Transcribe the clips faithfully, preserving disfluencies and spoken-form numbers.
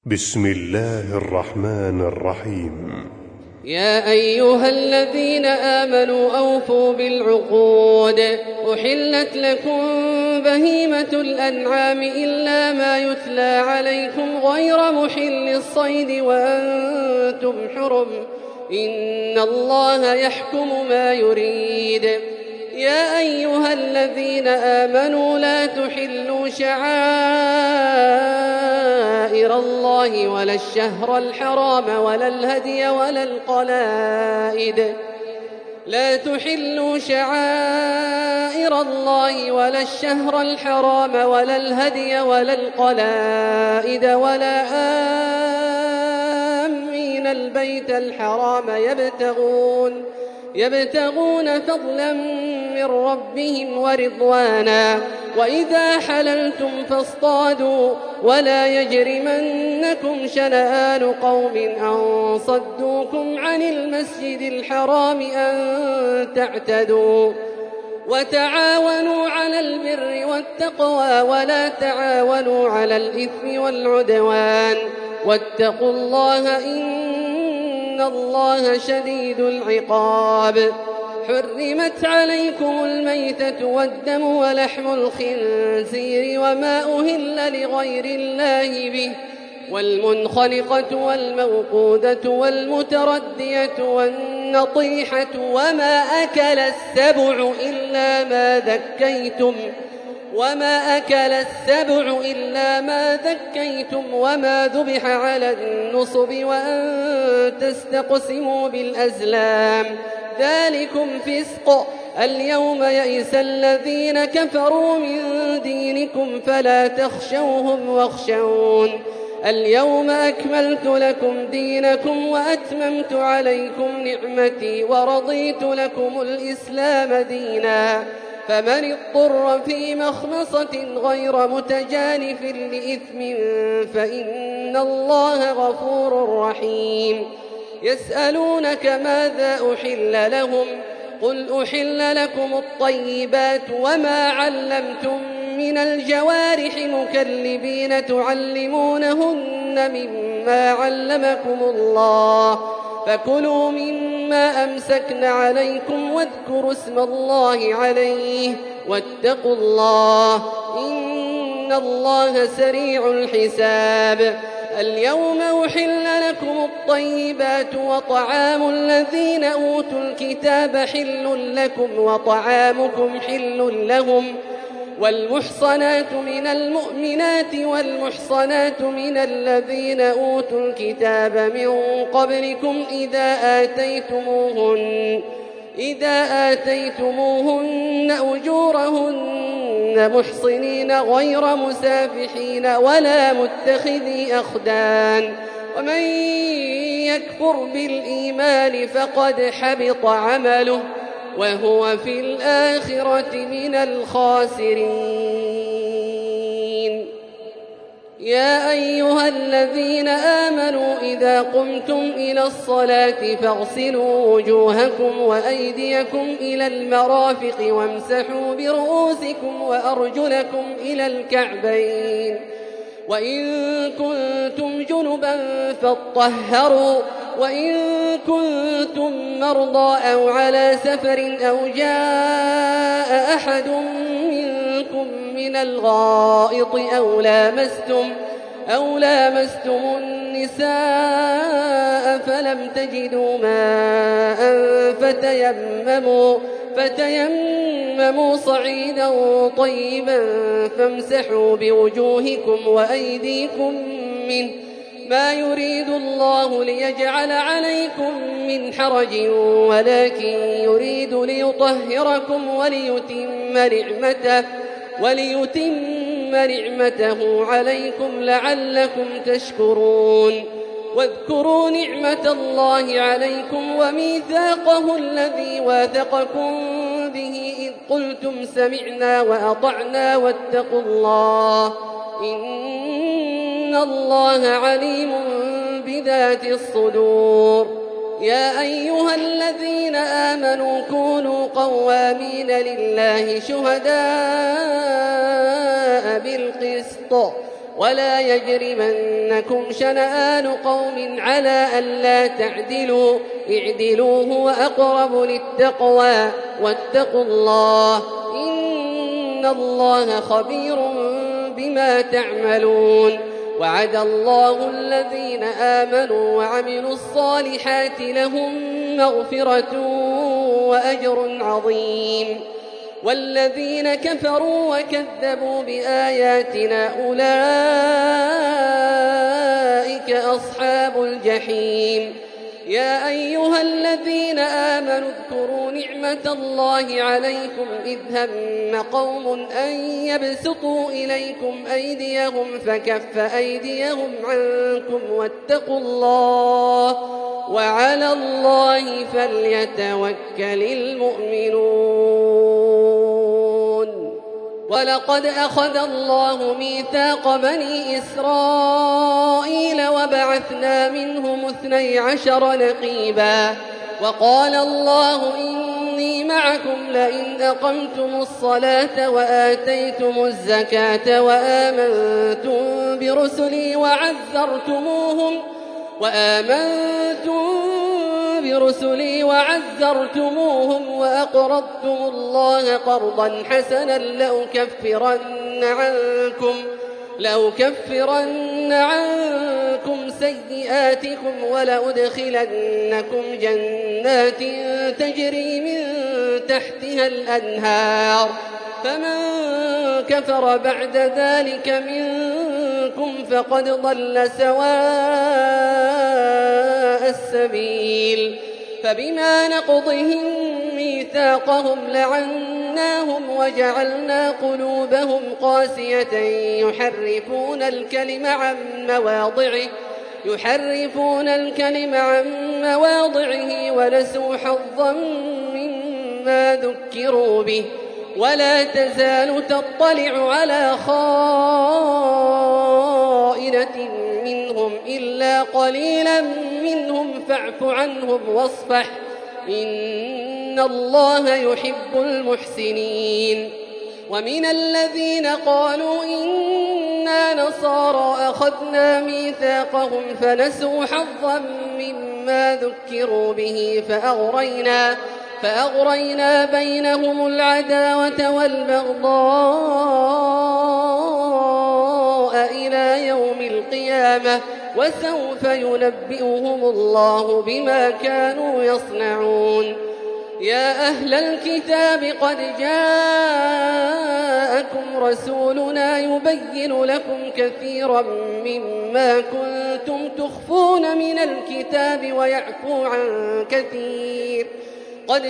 بسم الله الرحمن الرحيم. يا أيها الذين آمنوا أوفوا بالعقود. أحلت لكم بهيمة الأنعام إلا ما يتلى عليكم غير محل الصيد وأنتم حرم، إن الله يحكم ما يريد. يا أيها الذين آمنوا لا تحلوا شعائر الله ولا الشهر الحرام ولا الهدي ولا القلائد لا تحلوا شعائر الله ولا الشهر الحرام ولا الهدي ولا القلائد ولا آمين البيت الحرام يبتغون يبتغون فضلا من ربهم ورضوانا، وإذا حللتم فاصطادوا ولا يجرمنكم شنآن قوم أن صدوكم عن المسجد الحرام أن تعتدوا. وتعاونوا على البر والتقوى ولا تعاونوا على الإثم والعدوان، واتقوا الله إن الله شديد العقاب. حرمت عليكم الميتة والدم ولحم الخنزير وما أهل لغير الله به، والمنخنقة والموقودة والمتردية والنطيحة وما أكل السبع إلا ما ذكيتم وما أكل السبع إلا ما ذكيتم وما ذبح على النصب وأن تستقسموا بالأزلام، ذلكم فسق. اليوم يئس الذين كفروا من دينكم فلا تخشوهم واخشون. اليوم أكملت لكم دينكم وأتممت عليكم نعمتي ورضيت لكم الإسلام دينا، فمن اضطر في مخمصة غير متجانف لإثم فإن الله غفور رحيم. يسألونك ماذا أحل لهم؟ قل أحل لكم الطيبات وما علمتم من الجوارح مكلبين تعلمونهن مما علمكم الله، فكلوا مما أمسكن عليكم واذكروا اسم الله عليه واتقوا الله إن الله سريع الحساب. اليوم أحل لكم الطيبات وطعام الذين أوتوا الكتاب حل لكم وطعامكم حل لهم، والمحصنات من المؤمنات والمحصنات من الذين أوتوا الكتاب من قبلكم إذا آتيتموهن إذا آتيتموهن أجورهن محصنين غير مسافحين ولا متخذي أخدان، ومن يكفر بالإيمان فقد حبط عمله وهو في الآخرة من الخاسرين. يا أيها الذين آمنوا إذا قمتم إلى الصلاة فاغسلوا وجوهكم وأيديكم إلى المرافق وامسحوا برؤوسكم وأرجلكم إلى الكعبين، وإن كنتم جنبا فاطهروا، وإن كنتم مرضى أو على سفر أو جاء أحد منكم من الغائط أو لامستم أو لامستم النساء فلم تجدوا ماء فتيمموا فتيمموا صعيدا طيبا فامسحوا بوجوهكم وأيديكم منه، ما يريد الله ليجعل عليكم من حرج ولكن يريد ليطهركم وليتم نعمته وليتم نعمته عليكم لعلكم تشكرون. واذكروا نعمة الله عليكم وميثاقه الذي واثقكم به إذ قلتم سمعنا وأطعنا واتقوا الله إن الله عليم بذات الصدور. يا أيها الذين آمنوا كونوا قوامين لله شهداء بالقسط ولا يجرمنكم شنآن قوم على ألا تعدلوا اعدلوا هو أقرب للتقوى واتقوا الله إن الله خبير بما تعملون وعد الله الذين آمنوا وعملوا الصالحات لهم مغفرة وأجر عظيم والذين كفروا وكذبوا بآياتنا أولئك أصحاب الجحيم يا أيها الذين آمنوا اذكروا نعمة الله عليكم إذ هم قوم أن يبسطوا إليكم أيديهم فكف أيديهم عنكم واتقوا الله وعلى الله فليتوكل المؤمنون ولقد أخذ الله ميثاق بني إسرائيل وبعثنا منهم اثني عشر نقيبا وقال الله إني معكم لئن أقمتم الصلاة وآتيتم الزكاة وآمنتم برسلي وعزرتموهم وآمنتم برسلي وعزرتموهم وأقرضتم الله قرضا حسنا لأكفرن عنكم لأكفرن عنكم سيئاتكم ولأدخلنكم جنات تجري من تحتها الأنهار فمن كفر بعد ذلك منكم فقد ضل سواء السبيل فبما نقضهم ميثاقهم لعناهم وجعلنا قلوبهم قاسية يحرفون الكلم عن مواضعه يحرفون الكلم عن مواضعه ونسوا حظا مما ذكروا به ولا تزال تطلع على خائنة منهم إلا قليلا منهم فاعف عنهم واصفح إن الله يحب المحسنين ومن الذين قالوا إنا نصارى أخذنا ميثاقهم فنسوا حظا مما ذكروا به فأغرينا فأغرينا بينهم العداوة والبغضاء إلى يوم القيامة وسوف ينبئهم الله بما كانوا يصنعون يا أهل الكتاب قد جاءكم رسولنا يبين لكم كثيرا مما كنتم تخفون من الكتاب ويعفو عن كثير قد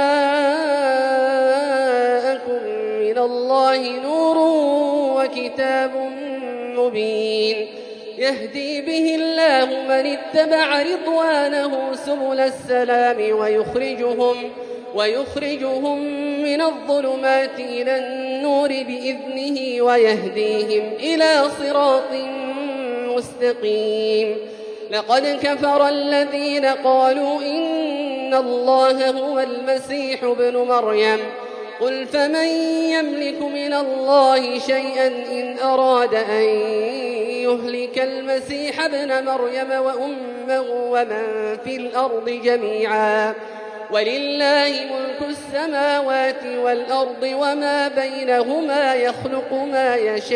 جاءكم من الله نور وكتاب مبين يهدي به الله من اتبع رضوانه سبل السلام ويخرجهم ويخرجهم من الظلمات إلى النور بإذنه ويهديهم إلى صراط مستقيم لقد كفر الذين قالوا إن الله هو المسيح ابن مريم قل فمن يملك من الله شيئا إن أراد أن يهلك المسيح ابن مريم وأمه ومن في الأرض جميعا ولله ملك السماوات والأرض وما بينهما يخلق ما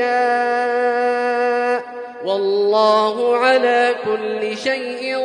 يشاء والله على كل شيء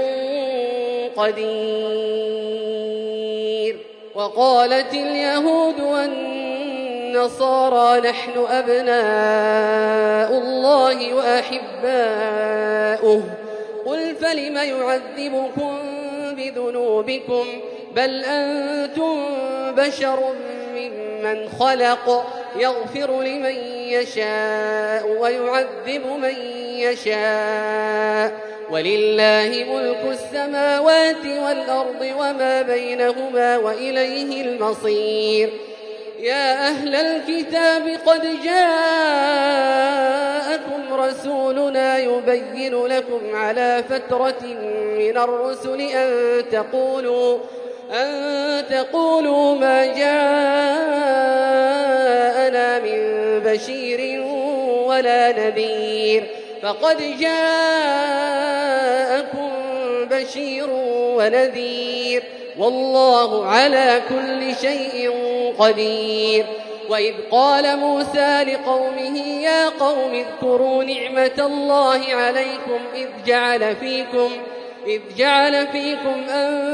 قدير وقالت اليهود والنصارى نحن أبناء الله وأحباؤه قل فلم يعذبكم بذنوبكم بل أنتم بشر ممن خلق يغفر لمن يشاء ويعذب من يشاء ولله ملك السماوات والأرض وما بينهما وإليه المصير يا أهل الكتاب قد جاءكم رسولنا يبين لكم على فترة من الرسل أن تقولوا أن تقولوا ما جاءنا من بشير ولا نذير فقد جاءكم بشير ونذير والله على كل شيء قدير. وإذ قال موسى لقومه يا قوم اذكروا نعمة الله عليكم إذ جعل فيكم إذ جعل فيكم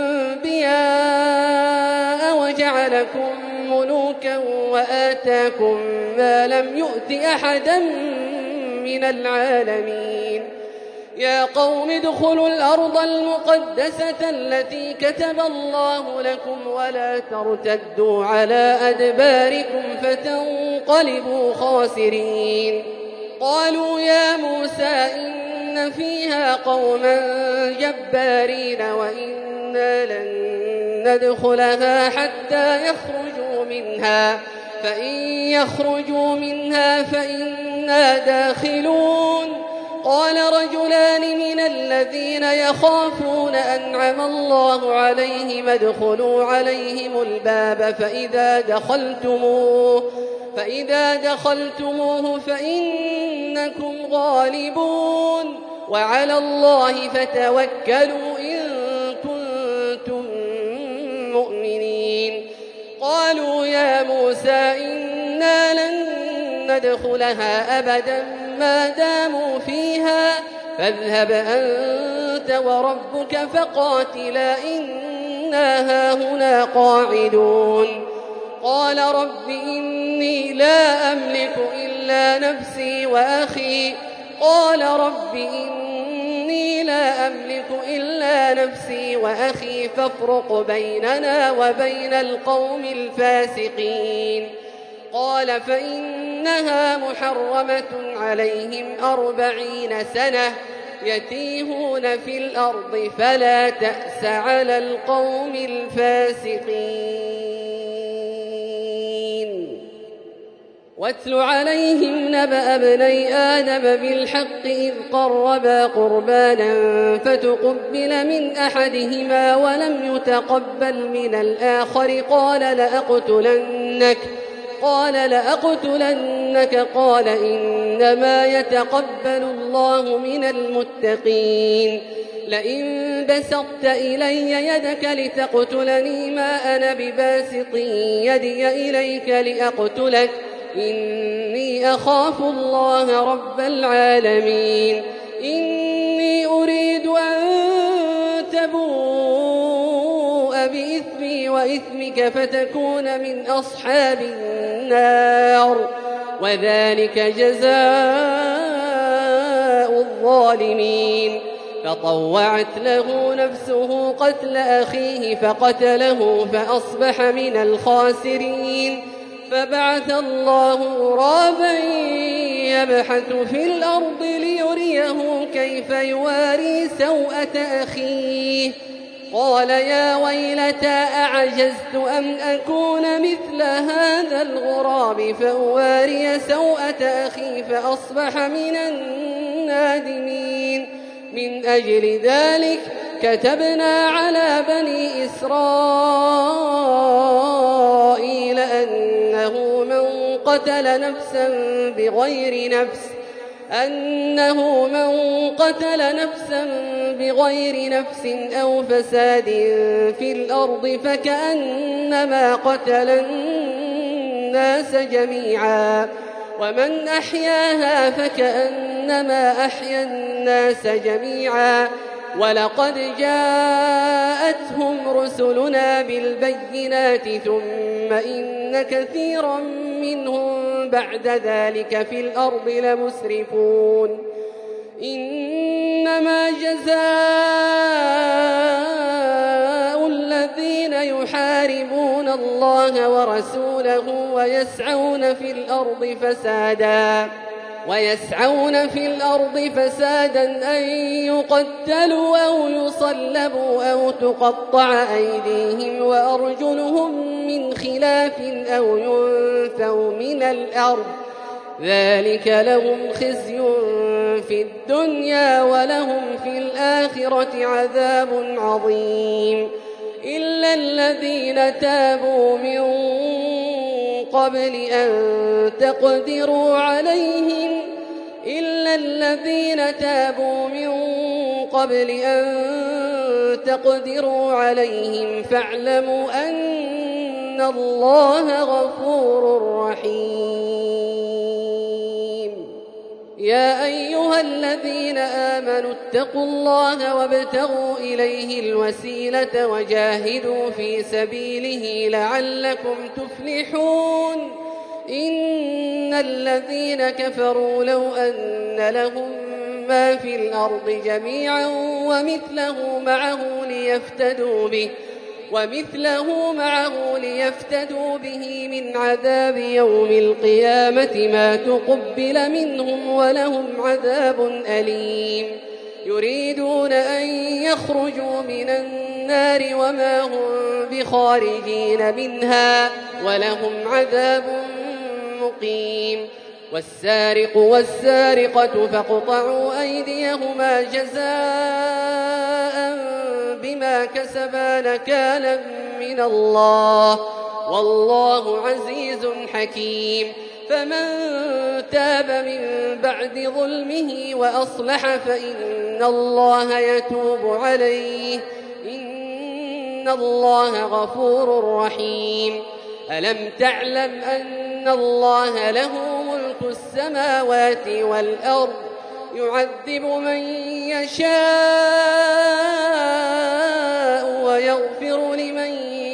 أنبياء وجعلكم ملوكا وآتاكم ما لم يؤت أحدا من العالمين. يا قوم ادخلوا الأرض المقدسة التي كتب الله لكم ولا ترتدوا على أدباركم فتنقلبوا خاسرين. قالوا يا موسى إن فيها قوما جبارين وإنا لن ندخلها حتى يخرجوا منها فإن يخرجوا منها فإنا داخلون. قال رجلان من الذين يخافون أنعم الله عليهم ادخلوا عليهم الباب فإذا دخلتموه فإذا دخلتموه فإنكم غالبون وعلى الله فتوكلوا إن كنتم مؤمنين. قالوا يا موسى إنا لن ندخلها أبدا ما داموا فيها فاذهب أنت وربك فقاتلا إنا هاهنا قاعدون. قال رب إني لا أملك إلا نفسي وأخي قال رب إني لا أملك إلا نفسي وأخي فافرق بيننا وبين القوم الفاسقين. قال فإنها محرمة عليهم أربعين سنة يتيهون في الأرض فلا تأس على القوم الفاسقين. واتل عليهم نبأ ابني آدم بالحق إذ قربا قربانا فتقبل من أحدهما ولم يتقبل من الآخر قال لأقتلنك قال لأقتلنك قال إنما يتقبل الله من المتقين. لئن بسطت إلي يدك لتقتلني ما أنا بباسط يدي إليك لأقتلك إني أخاف الله رب العالمين. إني أريد أن تبوء بإثمي وإثمك فتكون من أصحاب النار وذلك جزاء الظالمين. فطوعت له نفسه قتل أخيه فقتله فأصبح من الخاسرين. فبعث الله غرابا يبحث في الأرض ليريه كيف يواري سوءة أخيه قال يا ويلتى أعجزت أن أكون مثل هذا الغراب فأواري سوءة أخي فأصبح من النادمين. من أجل ذلك كتبنا على بني إسرائيل أنه من قتل نفسا بغير نفس أنه من قتل نفسا بغير نفس أو فساد في الأرض فكأنما قتل الناس جميعا ومن أحياها فكأنما أحيا الناس جميعا. ولقد جاءتهم رسلنا بالبينات ثم إن كثيرا منهم بعد ذلك في الأرض لمسرفون. إنما جزاء الذين يحاربون الله ورسوله ويسعون في الأرض فسادا ويسعون في الأرض فسادا أن يقتلوا أو يصلبوا أو تقطع أيديهم وأرجلهم من خلاف أو ينفوا من الأرض ذلك لهم خزي في الدنيا ولهم في الآخرة عذاب عظيم. إلا الذين تابوا من قبل أن تقدروا عليهم إلا الذين تابوا من قبل أن تقدروا عليهم فاعلموا أن الله غفور رحيم. يا أيها الذين آمنوا اتقوا الله وابتغوا إليه الوسيلة وجاهدوا في سبيله لعلكم تفلحون. إن الذين كفروا لو أن لهم ما في الأرض جميعا ومثله معه ليفتدوا به ومثله معه ليفتدوا به من عذاب يوم القيامة ما تقبل منهم ولهم عذاب أليم. يريدون أن يخرجوا من النار وما هم بخارجين منها ولهم عذاب مقيم. والسارق والسارقة فاقطعوا أيديهما جزاء بما كسبا نكالا من الله والله عزيز حكيم. فمن تاب من بعد ظلمه وأصلح فإن الله يتوب عليه إن الله غفور رحيم. ألم تعلم أن الله له ملك السماوات والأرض يعذب من يشاء ويغفر لمن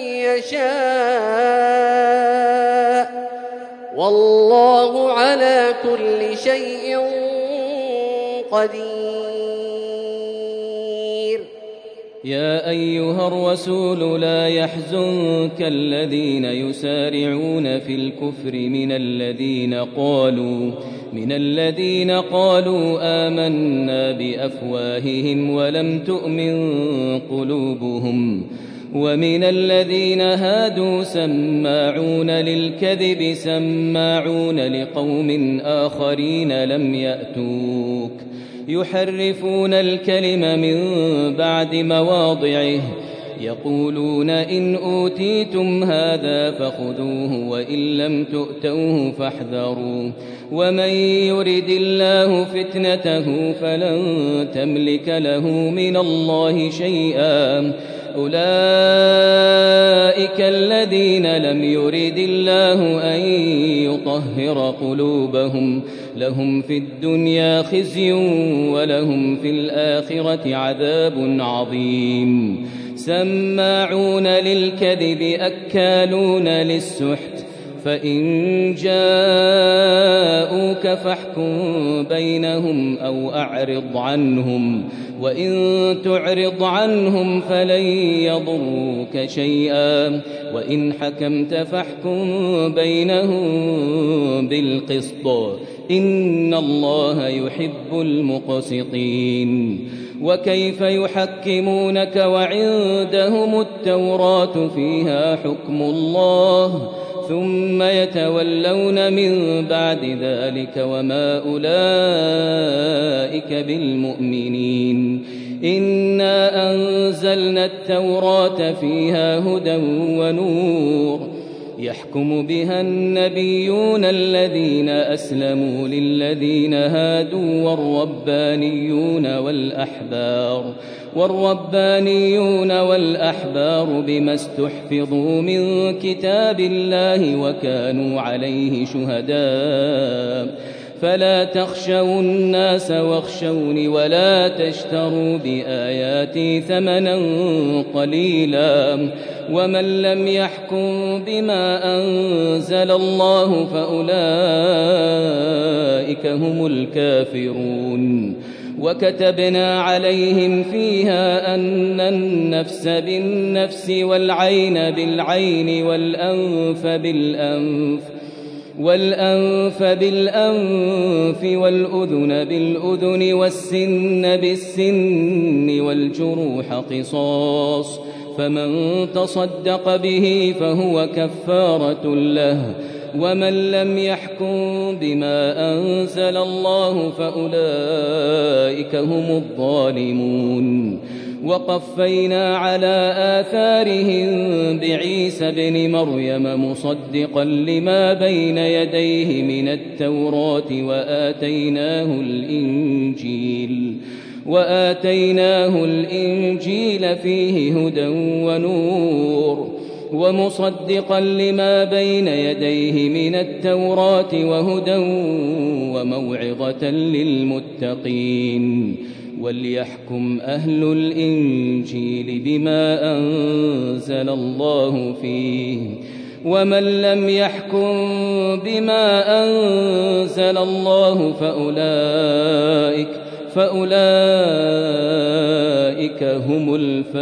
يشاء والله على كل شيء قدير. يا أيها الرسول لا يحزنك الذين يسارعون في الكفر من الذين قالوا من الذين قالوا آمنا بأفواههم ولم تؤمن قلوبهم ومن الذين هادوا سماعون للكذب سماعون لقوم آخرين لم يأتوك يحرفون الكلم من بعد مواضعه يقولون إن أوتيتم هذا فخذوه وإن لم تؤتوه فاحذروا ومن يرد الله فتنته فلن تملك له من الله شيئا أولئك الذين لم يرد الله أن يطهر قلوبهم لهم في الدنيا خزي ولهم في الآخرة عذاب عظيم. سماعون للكذب أكالون للسحت فإن جاءوك فاحكم بينهم أو أعرض عنهم وإن تعرض عنهم فلن يضروك شيئا وإن حكمت فاحكم بينهم بالقسط إن الله يحب المقسطين. وكيف يحكمونك وعندهم التوراة فيها حكم الله ثم يتولون من بعد ذلك وما أولئك بالمؤمنين. إنا أنزلنا التوراة فيها هدى ونور يحكم بها النبيون الذين أسلموا للذين هادوا والربانيون والأحبار والربانيون والأحبار بما استحفظوا من كتاب الله وكانوا عليه شهداء فلا تخشوا الناس واخشوني ولا تشتروا بآياتي ثمنا قليلا ومن لم يحكم بما أنزل الله فأولئك هم الكافرون. وكتبنا عليهم فيها أن النفس بالنفس والعين بالعين والأنف بالأنف والأنف بالأنف والأذن بالأذن والسن بالسن والجروح قصاص فمن تصدق به فهو كفارة له ومن لم يحكم بما أنزل الله فأولئك هم الظالمون. وقفينا على آثارهم بعيسى ابن مريم مصدقا لما بين يديه من التوراة وآتيناه الإنجيل وآتيناه الإنجيل فيه هدى ونور ومصدقا لما بين يديه من التوراة وهدى وموعظة للمتقين وليحكم أهل الإنجيل بما أنزل الله فيه ومن لم يحكم بما أنزل الله فأولئك فأولئك هم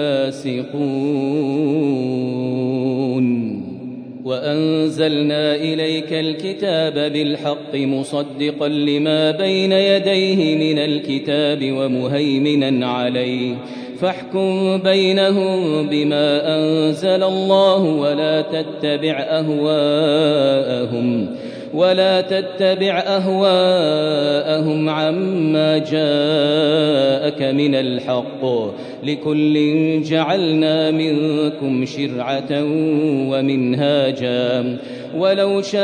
الفاسقون وأنزلنا إليك الكتاب بالحق مصدقا لما بين يديه من الكتاب ومهيمنا عليه فاحكم بينهم بما أنزل الله ولا تتبع أهواءهم ولا تتبع أهواءهم عما جاءك من الحق لكل جعلنا منكم شرعة ومنهاجا ولو شاء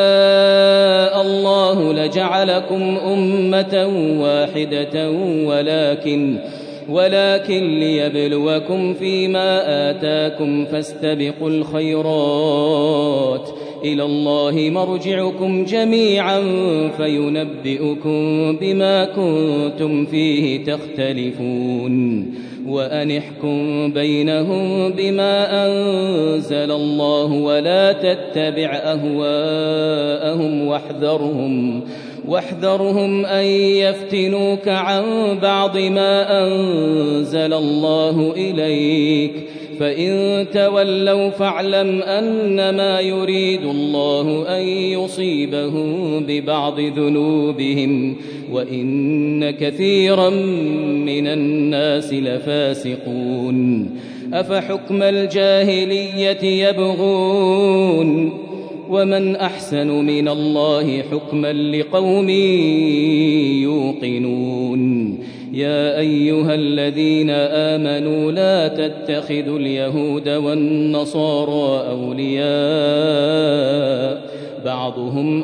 الله لجعلكم أمة واحدة ولكن ولكن ليبلوكم فيما آتاكم فاستبقوا الخيرات إلى الله مرجعكم جميعا فينبئكم بما كنتم فيه تختلفون وأن احكم بينهم بما أنزل الله ولا تتبع أهواءهم واحذرهم واحذرهم أن يفتنوك عن بعض ما أنزل الله إليك فإن تولوا فاعلم أنما يريد الله أن يصيبهم ببعض ذنوبهم وإن كثيرا من الناس لفاسقون أفحكم الجاهلية يبغون ومن أحسن من الله حكما لقوم يوقنون يا أيها الذين آمنوا لا تتخذوا اليهود والنصارى أولياء بعضهم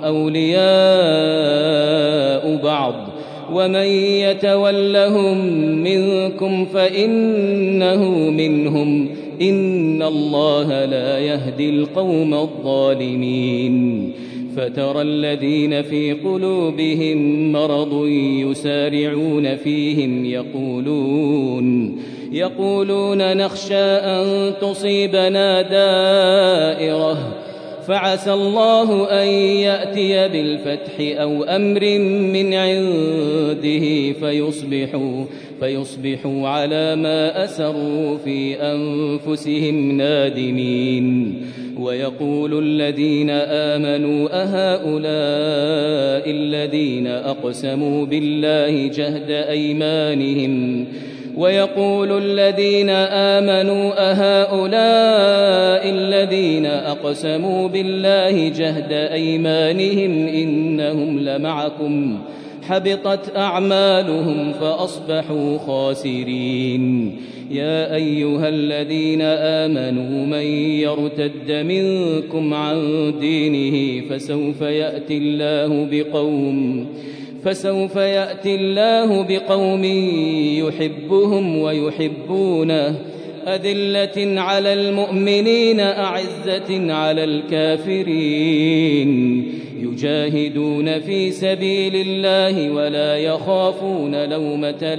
أولياء بعض ومن يتولهم منكم فإنه منهم إن الله لا يهدي القوم الظالمين فترى الذين في قلوبهم مرض يسارعون فيهم يقولون يقولون نخشى أن تصيبنا دائرة فعسى الله أن يأتي بالفتح أو أمر من عنده فيصبحوا, فيصبحوا على ما أسروا في أنفسهم نادمين ويقول الذين آمنوا أهؤلاء الذين أقسموا بالله جهد أيمانهم ويقول الذين آمنوا أهؤلاء الذين أقسموا بالله جهد أيمانهم إنهم لمعكم حبطت أعمالهم فأصبحوا خاسرين يا أيها الذين آمنوا من يرتد منكم عن دينه فسوف يأتي الله بقوم فسوف يأتي الله بقوم يحبهم ويحبونه أذلة على المؤمنين أعزة على الكافرين يجاهدون في سبيل الله ولا يخافون لومة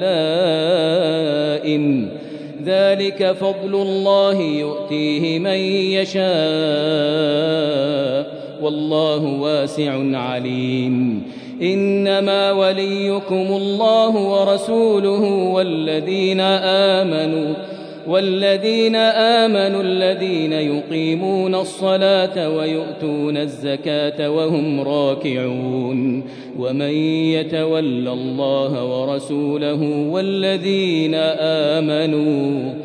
لائم ذلك فضل الله يؤتيه من يشاء والله واسع عليم إنما وليكم الله ورسوله والذين آمنوا والذين آمنوا الذين يقيمون الصلاة ويؤتون الزكاة وهم راكعون ومن يتول الله ورسوله والذين آمنوا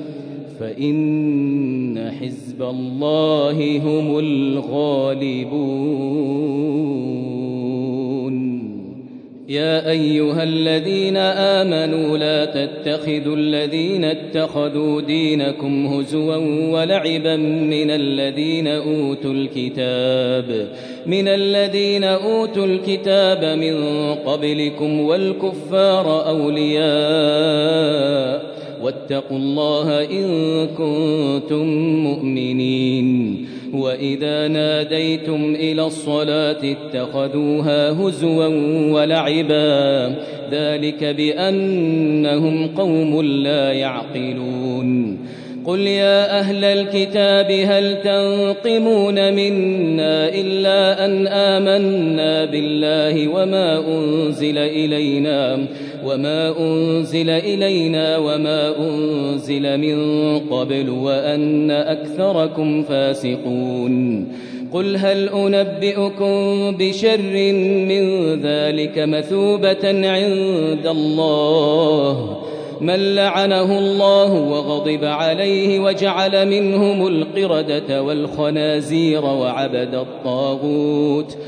فإن حزب الله هم الغالبون يا أيها الذين آمنوا لا تتخذوا الذين اتخذوا دينكم هزوا ولعبا من الذين أوتوا الكتاب من الذين أوتوا الكتاب من قبلكم والكفار أولياء واتقوا الله إن كنتم مؤمنين وإذا ناديتم إلى الصلاة اتخذوها هزوا ولعبا ذلك بأنهم قوم لا يعقلون قل يا أهل الكتاب هل تنقمون منا إلا أن آمنا بالله وما أنزل إلينا وما أنزل إلينا وما أنزل من قبل وأن أكثركم فاسقون قل هل أنبئكم بشر من ذلك مثوبة عند الله من لعنه الله وغضب عليه وجعل منهم القردة والخنازير وعبد الطاغوت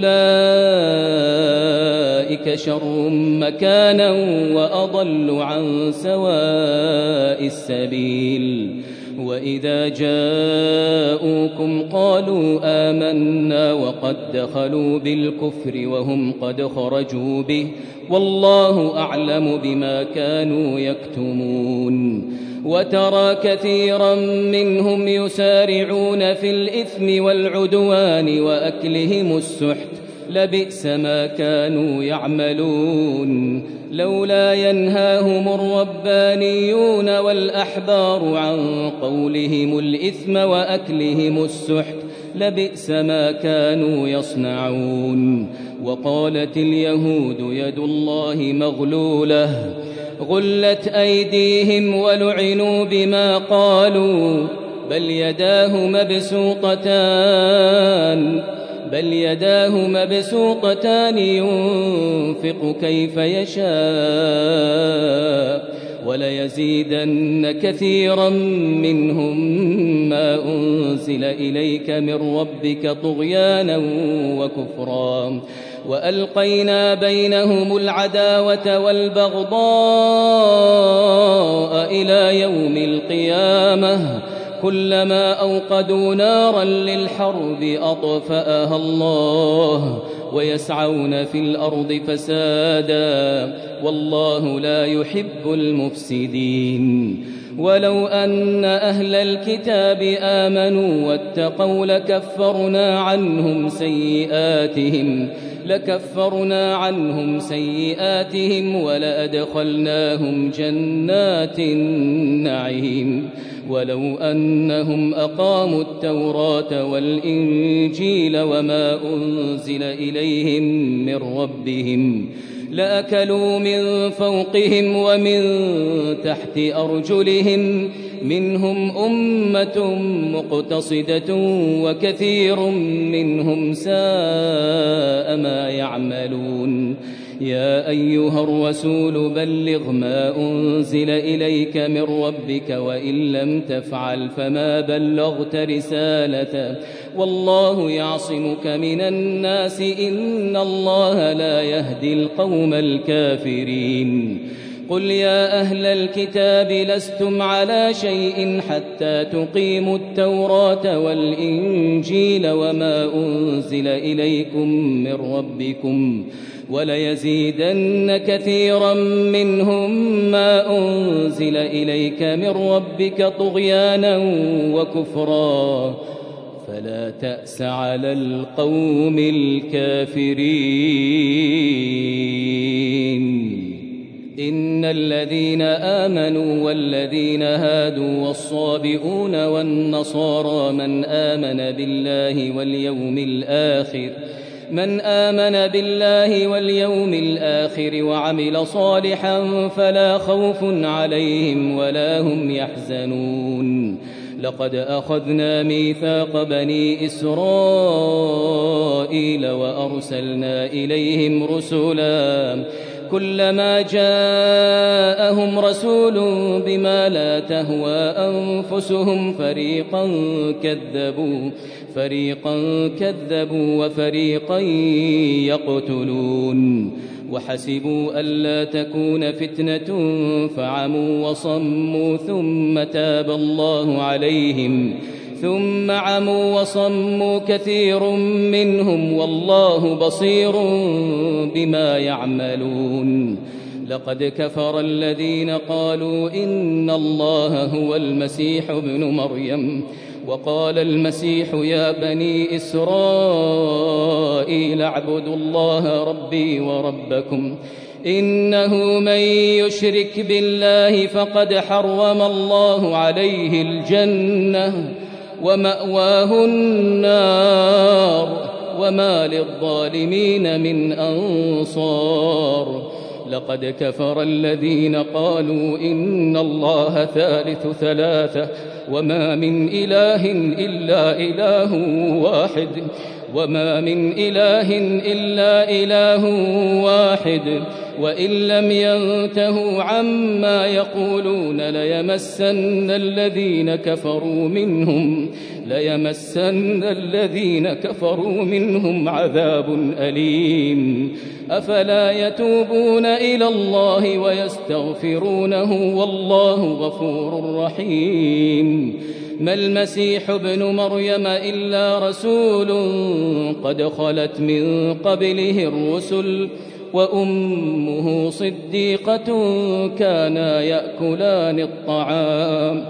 أولئك شر مكانا وأضل عن سواء السبيل وإذا جاءوكم قالوا آمنا وقد دخلوا بالكفر وهم قد خرجوا به والله أعلم بما كانوا يكتمون وترى كثيرا منهم يسارعون في الإثم والعدوان وأكلهم السحت لبئس ما كانوا يعملون لولا ينهاهم الربانيون والأحبار عن قولهم الإثم وأكلهم السحت لبئس ما كانوا يصنعون وقالت اليهود يد الله مغلولة غلت أيديهم ولعنوا بما قالوا بل يداه مبسوطتان بل يداه مبسوطتان ينفق كيف يشاء وليزيدن كثيرا منهم ما أنزل إليك من ربك طغيانا وكفرا وألقينا بينهم العداوة والبغضاء إلى يوم القيامة كلما أوقدوا نارا للحرب أطفأها الله ويسعون في الأرض فسادا والله لا يحب المفسدين ولو أن أهل الكتاب آمنوا واتقوا لكفرنا عنهم سيئاتهم لكفرنا عنهم سيئاتهم ولأدخلناهم جنات النعيم ولو أنهم أقاموا التوراة والإنجيل وما أنزل إليهم من ربهم لأكلوا من فوقهم ومن تحت أرجلهم منهم أمة مقتصدة وكثير منهم ساء ما يعملون يا أيها الرسول بلغ ما أنزل إليك من ربك وإن لم تفعل فما بلغت رسالته والله يعصمك من الناس إن الله لا يهدي القوم الكافرين قل يا أهل الكتاب لستم على شيء حتى تقيموا التوراة والإنجيل وما أنزل إليكم من ربكم وليزيدن كثيرا منهم ما أنزل إليك من ربك طغيانا وكفرا فلا تأس على القوم الكافرين إن الذين آمنوا والذين هادوا والصابئون والنصارى من آمن بالله واليوم الآخر من آمن بالله واليوم الآخر وعمل صالحا فلا خوف عليهم ولا هم يحزنون لقد أخذنا ميثاق بني إسرائيل وأرسلنا إليهم رسلا كلما جاءهم رسول بما لا تهوى أنفسهم فريقا كذبوا فريقا كذبوا وفريقا يقتلون وحسبوا ألا تكون فتنة فعموا وصموا ثم تاب الله عليهم ثم عموا وصموا كثير منهم والله بصير بما يعملون لقد كفر الذين قالوا إن الله هو المسيح ابن مريم وقال المسيح يا بني إسرائيل اعبدوا الله ربي وربكم إنه من يشرك بالله فقد حرم الله عليه الجنة ومأواه النار وما للظالمين من أنصار لقد كفر الذين قالوا إن الله ثالث ثلاثة وما من إله إلا إله واحد وما من إله إلا إله واحد وإن لم ينتهوا عما يقولون ليمسن الذين كفروا منهم ليمسن الذين كفروا منهم عذاب أليم أفلا يتوبون إلى الله ويستغفرونه والله غفور رحيم ما المسيح ابن مريم إلا رسول قد خلت من قبله الرسل وأمه صديقة كانا يأكلان الطعام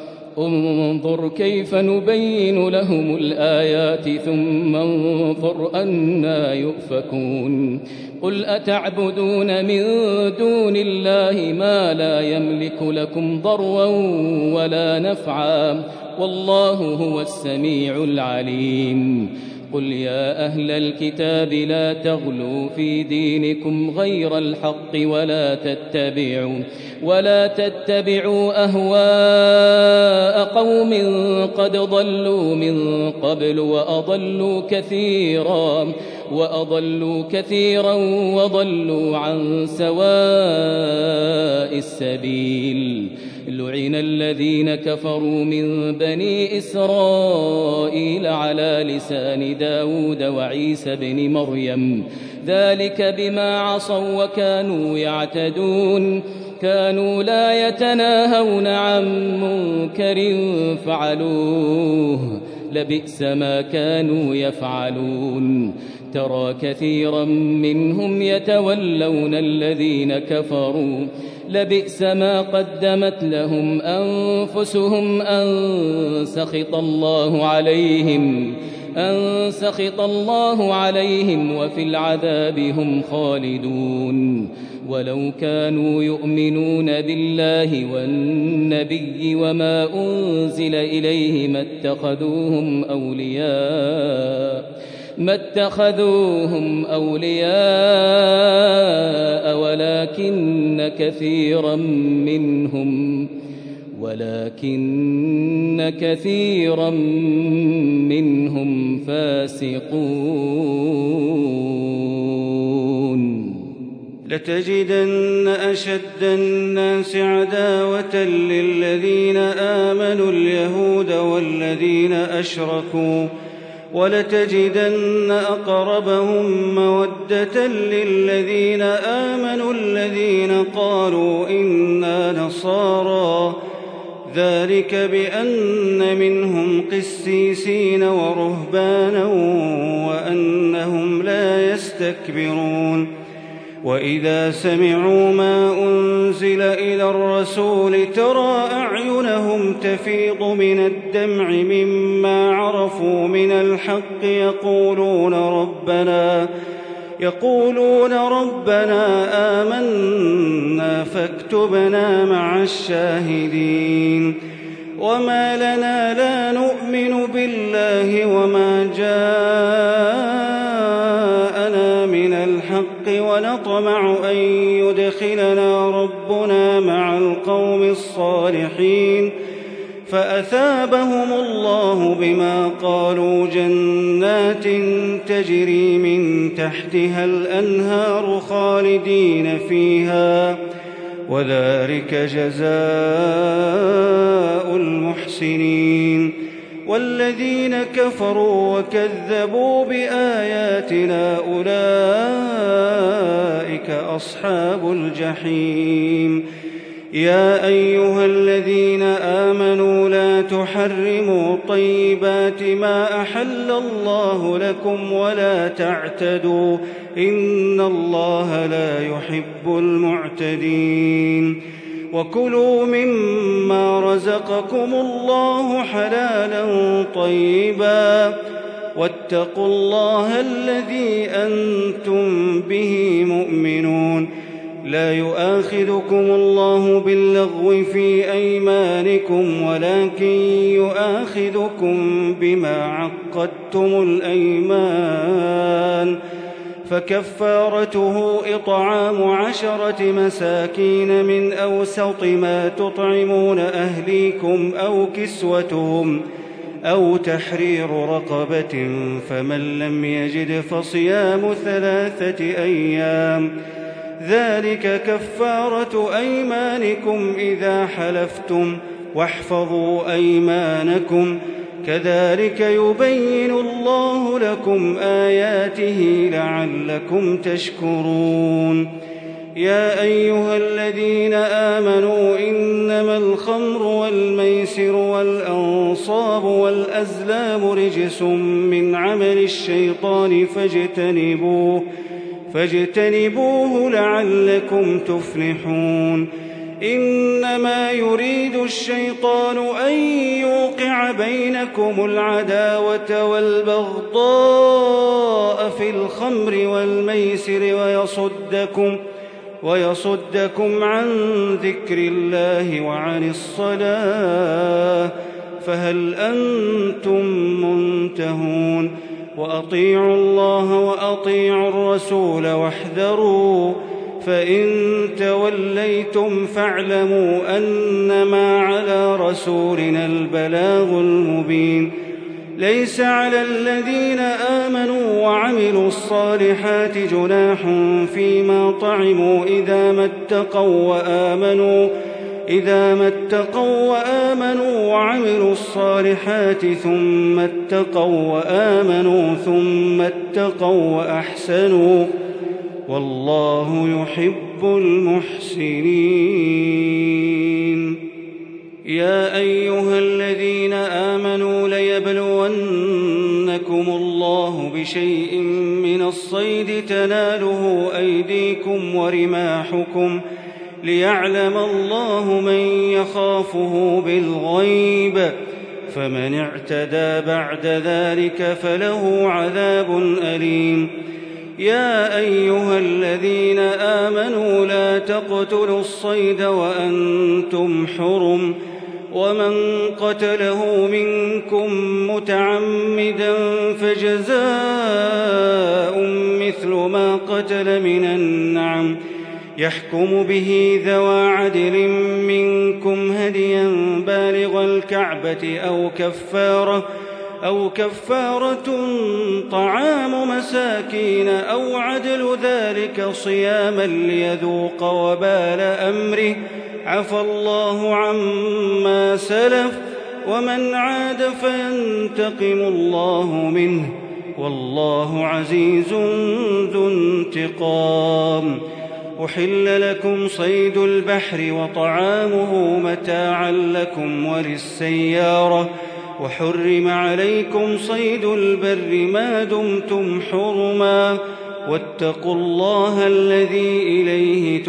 انظر كيف نبين لهم الآيات ثم انظر أنى يؤفكون قل أتعبدون من دون الله ما لا يملك لكم ضرا ولا نفعا والله هو السميع العليم قل يا أهل الكتاب لا تغلوا في دينكم غير الحق ولا تتبعوا ولا تتبعوا أهواء قوم قد ضلوا من قبل وأضلوا كثيرا وأضلوا كثيرا وضلوا عن سواء السبيل لعن الذين كفروا من بني إسرائيل على لسان داود وعيسى بن مريم ذلك بما عصوا وكانوا يعتدون كانوا لا يتناهون عن منكر فعلوه لبئس ما كانوا يفعلون ترى كثيرا منهم يتولون الذين كفروا لبئس ما قدمت لهم أنفسهم أن سخط الله عليهم أن سخط الله عليهم وفي العذاب هم خالدون ولو كانوا يؤمنون بالله والنبي وما أنزل إليه ما اتخذوهم أولياء ما اتخذوهم أولياء ولكن كثيرا منهم ولكن كثيرا منهم فاسقون لتجدن أشد الناس عداوة للذين آمنوا اليهود والذين أشركوا ولتجدن أقربهم مودة للذين آمنوا الذين قالوا إنا نصارى ذلك بأن منهم قسيسين ورهبانا وأنهم لا يستكبرون وإذا سمعوا ما أنزل إلى الرسول ترى أعينهم تفيض من الدمع مما عرفوا من الحق يقولون ربنا يقولون ربنا آمنا فاكتبنا مع الشاهدين وما لنا لا نؤمن بالله وما جاءنا من الحق ونطمع أن يدخلنا ربنا مع القوم الصالحين فأثابهم الله بما قالوا جنات تجري من تحتها الأنهار خالدين فيها وذلك جزاء المحسنين. والذين كفروا وكذبوا بآياتنا أولئك أصحاب الجحيم. يا أيها الذين آمنوا لا تحرموا طيبات ما أحل الله لكم ولا تعتدوا إن الله لا يحب المعتدين. وكلوا مما رزقكم الله حلالا طيبا واتقوا الله الذي أنتم به مؤمنون. لا يؤاخذكم الله باللغو في أيمانكم ولكن يؤاخذكم بما عقدتم الأيمان فكفارته إطعام عشرة مساكين من أوسط ما تطعمون أهليكم أو كسوتهم أو تحرير رقبة فمن لم يجد فصيام ثلاثة أيام ذلك كفارة أيمانكم إذا حلفتم واحفظوا أيمانكم كذلك يبين الله لكم آياته لعلكم تشكرون. يا أيها الذين آمنوا إنما الخمر والميسر والأنصاب والأزلام رجس من عمل الشيطان فاجتنبوه فاجتنبوه لعلكم تفلحون. إنما يريد الشيطان أن يوقع بينكم العداوة والبغضاء في الخمر والميسر ويصدكم, ويصدكم عن ذكر الله وعن الصلاة فهل أنتم منتهون. وأطيعوا الله وأطيعوا الرسول واحذروا فإن توليتم فاعلموا أنما على رسولنا البلاغ المبين. ليس على الذين آمنوا وعملوا الصالحات جناح فيما طعموا إذا ما اتقوا وآمنوا إذا ما اتقوا وآمنوا وعملوا الصالحات ثم اتقوا وآمنوا ثم اتقوا وأحسنوا والله يحب المحسنين. يا أيها الذين آمنوا ليبلونكم الله بشيء من الصيد تناله أيديكم ورماحكم ليعلم الله من يخافه بالغيب فمن اعتدى بعد ذلك فله عذاب أليم. يا أيها الذين آمنوا لا تقتلوا الصيد وأنتم حرم ومن قتله منكم متعمدا فجزاء مثل ما قتل من النعم يحكم به ذوى عدل منكم هديا بالغ الكعبة أو كفارة أو كفارة طعام مساكين أو عدل ذلك صياما ليذوق وبال أمره عفى الله عما سلف ومن عاد فينتقم الله منه والله عزيز ذو انتقام. أحل لكم صيد البحر وطعامه متاعا لكم وللسيارة وحرم عليكم صيد البر ما دمتم حرما واتقوا الله الذي إليه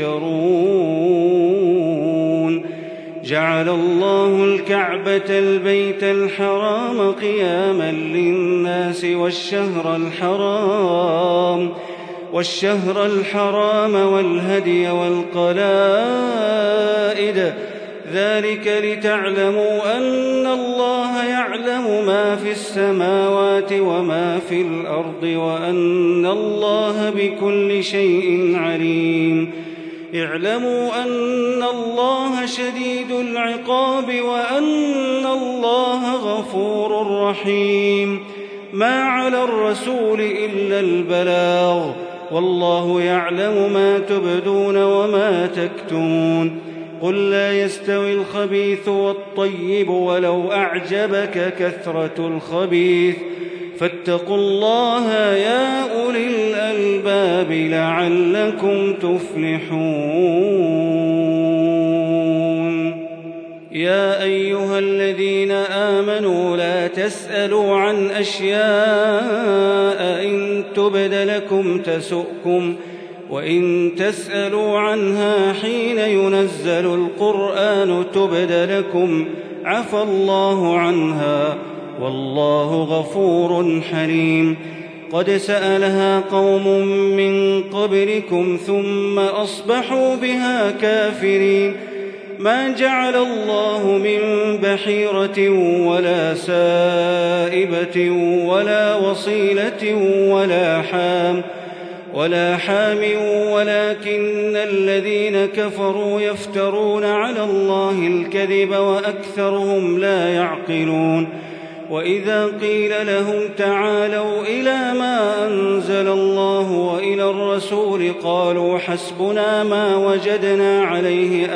تحشرون. جعل الله الكعبة البيت الحرام قياما للناس والشهر الحرام والشهر الحرام والهدي والقلائد ذلك لتعلموا أن الله يعلم ما في السماوات وما في الأرض وأن الله بكل شيء عليم. اعلموا أن الله شديد العقاب وأن الله غفور رحيم. ما على الرسول إلا البلاغ، والله يعلم ما تبدون وما تكتمون. قل لا يستوي الخبيث والطيب ولو أعجبك كثرة الخبيث، فاتقوا الله يا أولي الألباب لعلكم تفلحون. يا أيها الذين آمنوا لا تسألوا عن أشياء إن تبد لكم تسؤكم، وإن تسألوا عنها حين ينزل القرآن تبد لكم عفى الله عنها والله غفور حليم. قد سألها قوم من قبلكم ثم أصبحوا بها كافرين. ما جعل الله من بحيرة ولا سائبة ولا وصيلة ولا حام ولا حام ولكن الذين كفروا يفترون على الله الكذب وأكثرهم لا يعقلون. وإذا قيل لهم تعالوا إلى ما أنزل الله وإلى الرسول قالوا حسبنا ما وجدنا عليه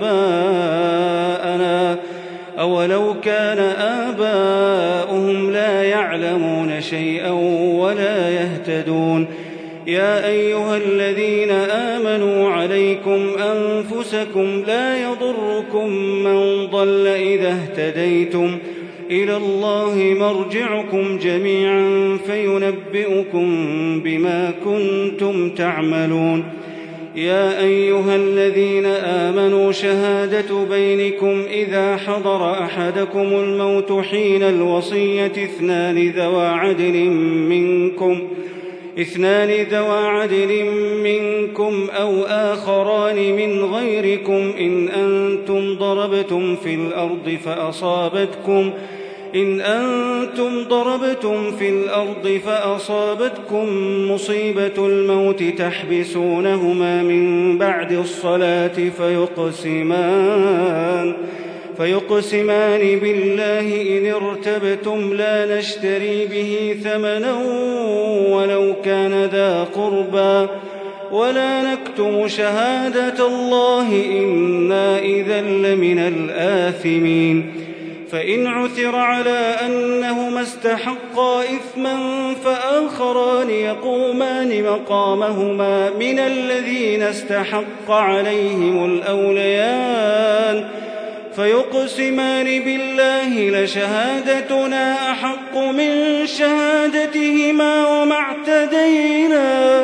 آباءنا أولو كان آباؤهم لا يعلمون شيئا ولا يهتدون. يا أيها الذين آمنوا عليكم أنفسكم لا يضركم من ضل إذا اهتديتم، إلى الله مرجعكم جميعا فينبئكم بما كنتم تعملون. يا أيها الذين آمنوا شهادة بينكم إذا حضر أحدكم الموت حين الوصية اثنان ذوى عدل منكم اثنان ذوى عدل منكم أو آخران من غيركم إن أنتم ضربتم في الأرض فأصابتكم إن أنتم ضربتم في الأرض فأصابتكم مصيبة الموت تحبسونهما من بعد الصلاة فيقسمان فيقسمان بالله إن ارتبتم لا نشتري به ثمنا ولو كان ذا قربى ولا نكتم شهادة الله إنا إذا لمن الآثمين. فإن عثر على أنهما استحقا إثما فآخران يقومان مقامهما من الذين استحق عليهم الأوليان فيقسمان بالله لشهادتنا أحق من شهادتهما وما اعتدينا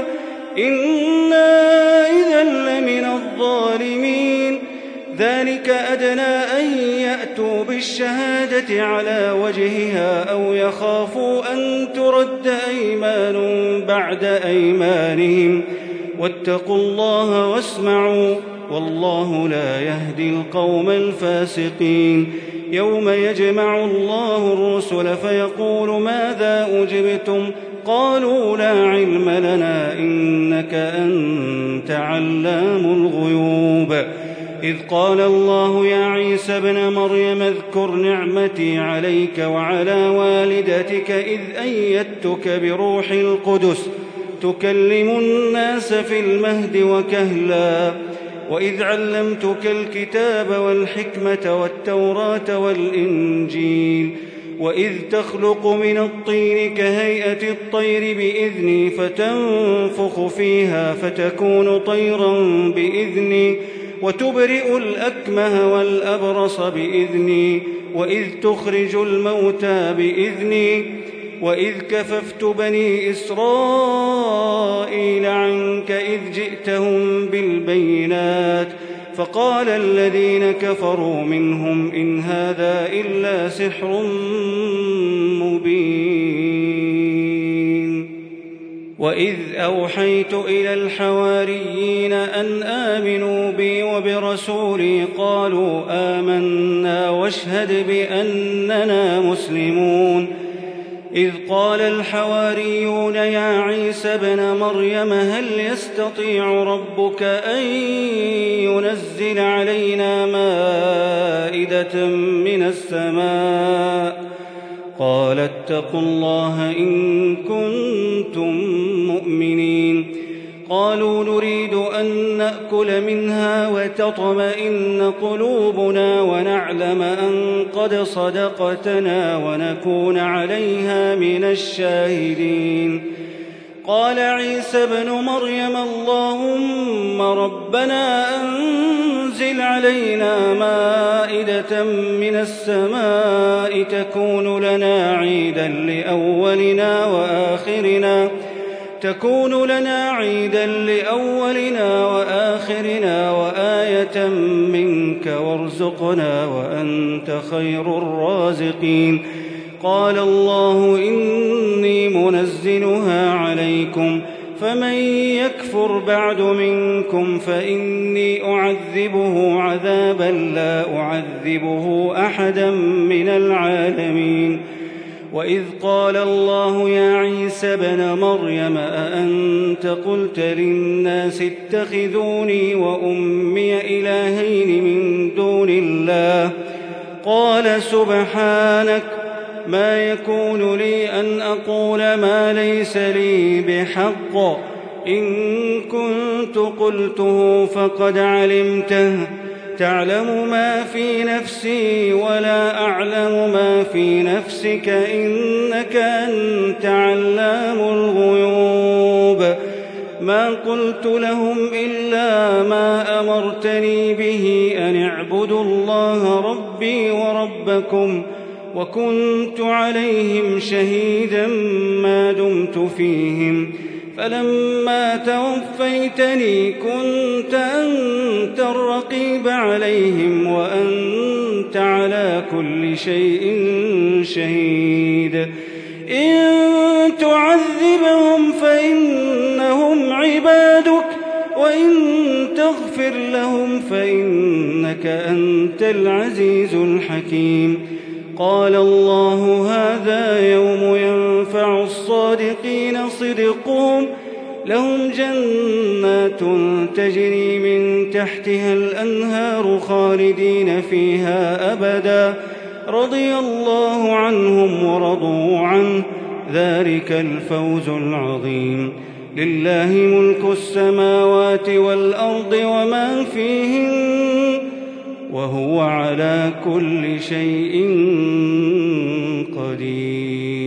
إنا إذا لمن الظالمين. ذلك أدنى أن يأتوا بالشهادة على وجهها أو يخافوا أن ترد أيمان بعد أيمانهم واتقوا الله واسمعوا والله لا يهدي القوم الفاسقين. يوم يجمع الله الرسل فيقول ماذا أجبتم قالوا لا علم لنا إنك أنت علام الغيوب. إذ قال الله يا عيسى ابن مريم اذكر نعمتي عليك وعلى والدتك إذ أيدتك بروح القدس تكلم الناس في المهد وكهلا وإذ علمتك الكتاب والحكمة والتوراة والإنجيل وإذ تخلق من الطين كهيئة الطير بإذني فتنفخ فيها فتكون طيرا بإذني وتبرئ الأكمه والأبرص بإذني وإذ تخرج الموتى بإذني وإذ كففت بني إسرائيل عنك إذ جئتهم بالبينات فقال الذين كفروا منهم إن هذا إلا سحر مبين. وإذ أوحيت إلى الحواريين أن آمنوا بي وبرسولي قالوا آمنا واشهد بأننا مسلمون. إذ قال الحواريون يا عيسى ابن مريم هل يستطيع ربك أن ينزل علينا مائدة من السماء قال اتقوا الله إن كنتم مؤمنين قالوا نريد أن نأكل منها وتطمئن قلوبنا ونعلم أن قد صدقتنا ونكون عليها من الشاهدين قال عيسى ابن مريم اللهم ربنا أنزل علينا مائدة من السماء تكون لنا عيدا لأولنا وآخرنا تكون لنا عيدا لأولنا وآخرنا وآية منك وارزقنا وأنت خير الرازقين قال الله إني منزلها عليكم فمن يكفر بعد منكم فإني أعذبه عذابا لا أعذبه أحدا من العالمين وإذ قال الله يا عيسى ابن مريم أأنت قلت للناس اتخذوني وأمي إلهين من دون الله قال سبحانك ما يكون لي أن أقول ما ليس لي بحق إن كنت قلته فقد علمته تعلم ما في نفسي ولا أعلم ما في نفسك إنك أنت علام الغيوب ما قلت لهم إلا ما أمرتني به أن اعبدوا الله ربي وربكم وكنت عليهم شهيدا ما دمت فيهم فلما توفيتني كنت أنت الرقيب عليهم وأنت على كل شيء شهيد إن تعذبهم فإنهم عبادك وإن تغفر لهم فإنك أنت العزيز الحكيم قال الله هذا يوم ينفع الصادقين صدقهم لهم جنات تجري من تحتها الأنهار خالدين فيها أبدا رضي الله عنهم ورضوا عنه ذلك الفوز العظيم لله ملك السماوات والأرض وما فيهن وهو على كل شيء قدير